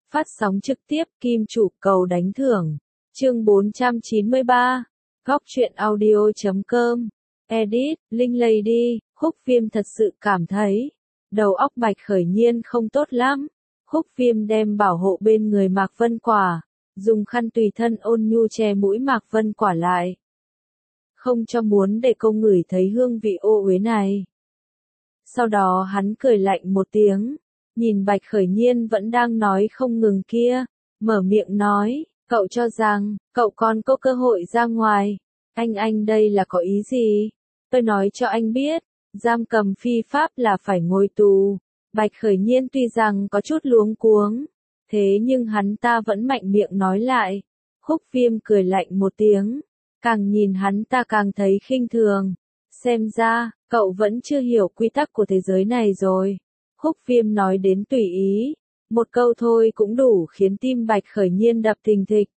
Phát sóng trực tiếp Kim Chủ cầu đánh thưởng. Chương 493. Góc truyện audio.com. Edit, Linh Lady. Khúc Viêm thật sự cảm thấy đầu óc Bạch Khởi Nhiên không tốt lắm. Khúc Viêm đem bảo hộ bên người Mạc Vân Quả, dùng khăn tùy thân ôn nhu che mũi Mạc Vân Quả lại, không cho muốn để cô ngửi thấy hương vị ô uế này. Sau đó hắn cười lạnh một tiếng, nhìn Bạch Khởi Nhiên vẫn đang nói không ngừng kia, mở miệng nói, cậu cho rằng, cậu còn có cơ hội ra ngoài, anh đây là có ý gì? Tôi nói cho anh biết, giam cầm phi pháp là phải ngồi tù. Bạch Khởi Nhiên tuy rằng có chút luống cuống, thế nhưng hắn ta vẫn mạnh miệng nói lại. Khúc Viêm cười lạnh một tiếng, càng nhìn hắn ta càng thấy khinh thường. Xem ra, cậu vẫn chưa hiểu quy tắc của thế giới này rồi. Khúc Viêm nói đến tùy ý, một câu thôi cũng đủ khiến tim Bạch Khởi Nhiên đập thình thịch.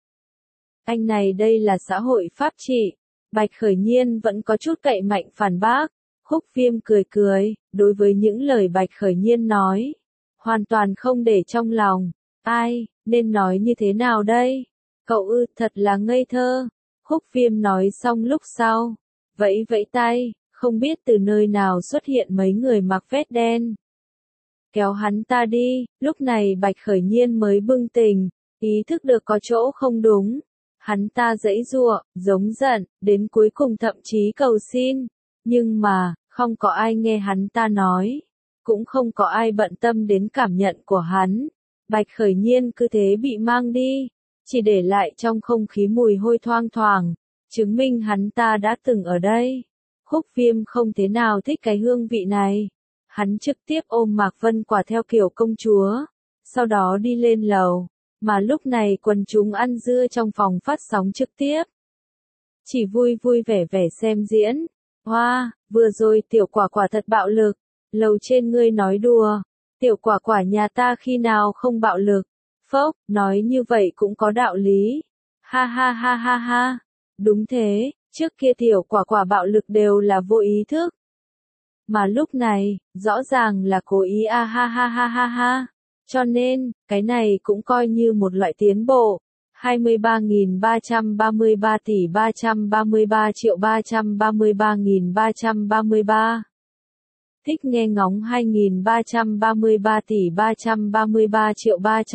Anh này đây là xã hội pháp trị. Bạch Khởi Nhiên vẫn có chút cậy mạnh phản bác. Khúc Viêm cười cười, đối với những lời Bạch Khởi Nhiên nói, hoàn toàn không để trong lòng. Ai, nên nói như thế nào đây? Cậu thật là ngây thơ. Khúc Viêm nói xong lúc sau, vẫy vẫy tay, không biết từ nơi nào xuất hiện mấy người mặc vest đen. Kéo hắn ta đi, lúc này Bạch Khởi Nhiên mới bừng tỉnh, ý thức được có chỗ không đúng. Hắn ta giãy giụa, giống giận, đến cuối cùng thậm chí cầu xin. Nhưng mà, không có ai nghe hắn ta nói, cũng không có ai bận tâm đến cảm nhận của hắn. Bạch Khởi Nhiên cứ thế bị mang đi, chỉ để lại trong không khí mùi hôi thoang thoảng, chứng minh hắn ta đã từng ở đây. Khúc Viêm không thế nào thích cái hương vị này. Hắn trực tiếp ôm Mạc Vân Quả theo kiểu công chúa, sau đó đi lên lầu, mà lúc này quần chúng ăn dưa trong phòng phát sóng trực tiếp. Chỉ vui vui vẻ vẻ xem diễn. Hoa, vừa rồi Tiểu Quả Quả thật bạo lực. Lầu trên ngươi nói đùa, Tiểu Quả Quả nhà ta khi nào không bạo lực. Phốc, nói như vậy cũng có đạo lý. Ha ha ha ha ha. Đúng thế, trước kia Tiểu Quả Quả bạo lực đều là vô ý thức. Mà lúc này, rõ ràng là cố ý ha ha ha ha ha. Cho nên, cái này cũng coi như một loại tiến bộ. 23.333 tỷ 333 triệu 333.333. Thích nghe ngóng 2.333 tỷ 333 triệu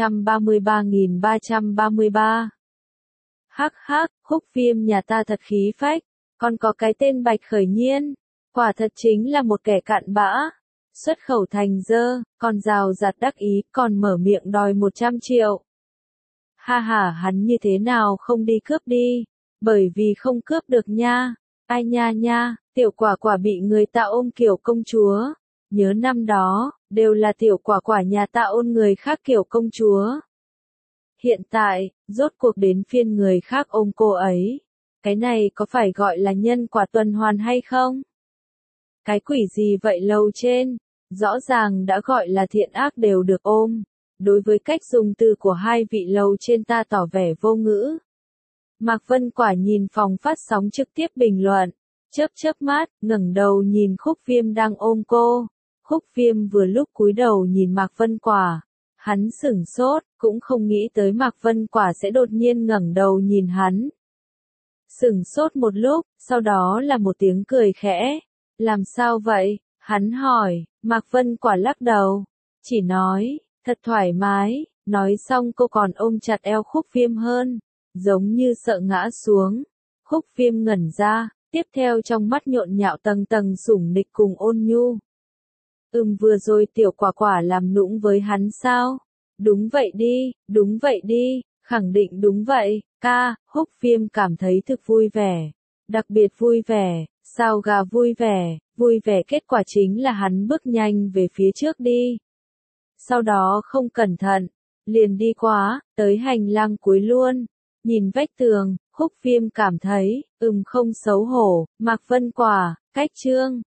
333.333. Hắc hắc, Khúc Viêm nhà ta thật khí phách, còn có cái tên Bạch Khởi Nhiên, quả thật chính là một kẻ cặn bã. Xuất khẩu thành dơ, còn rào rạt đắc ý, còn mở miệng đòi 100 triệu. Ha ha, hắn như thế nào không đi cướp đi, bởi vì không cướp được nha. Ai nha nha, Tiểu Quả Quả bị người ta ôm kiểu công chúa. Nhớ năm đó, đều là Tiểu Quả Quả nhà ta ôm người khác kiểu công chúa. Hiện tại, rốt cuộc đến phiên người khác ôm cô ấy. Cái này có phải gọi là nhân quả tuần hoàn hay không? Cái quỷ gì vậy lầu trên? Rõ ràng đã gọi là thiện ác đều được ôm. Đối với cách dùng từ của hai vị lầu trên ta tỏ vẻ vô ngữ. Mạc Vân Quả nhìn phòng phát sóng trực tiếp bình luận, chớp mắt, ngẩng đầu nhìn Khúc Viêm đang ôm cô. Khúc Viêm vừa lúc cúi đầu nhìn Mạc Vân Quả, hắn sửng sốt, cũng không nghĩ tới Mạc Vân Quả sẽ đột nhiên ngẩng đầu nhìn hắn. Sửng sốt một lúc, sau đó là một tiếng cười khẽ. Làm sao vậy? Hắn hỏi. Mạc Vân Quả lắc đầu, chỉ nói, thật thoải mái. Nói xong cô còn ôm chặt eo Khúc Viêm hơn, giống như sợ ngã xuống. Khúc Viêm ngẩn ra, tiếp theo trong mắt nhộn nhạo tầng tầng sủng nịch cùng ôn nhu. Vừa rồi Tiểu Quả Quả làm nũng với hắn sao? Đúng vậy đi, khẳng định đúng vậy, ca. Khúc Viêm cảm thấy thực vui vẻ, đặc biệt vui vẻ. Sao gà vui vẻ, kết quả chính là hắn bước nhanh về phía trước đi. Sau đó không cẩn thận, liền đi quá, tới hành lang cuối luôn. Nhìn vách tường, Khúc Viêm cảm thấy, không xấu hổ. Mạc Vân Quả, cách chương.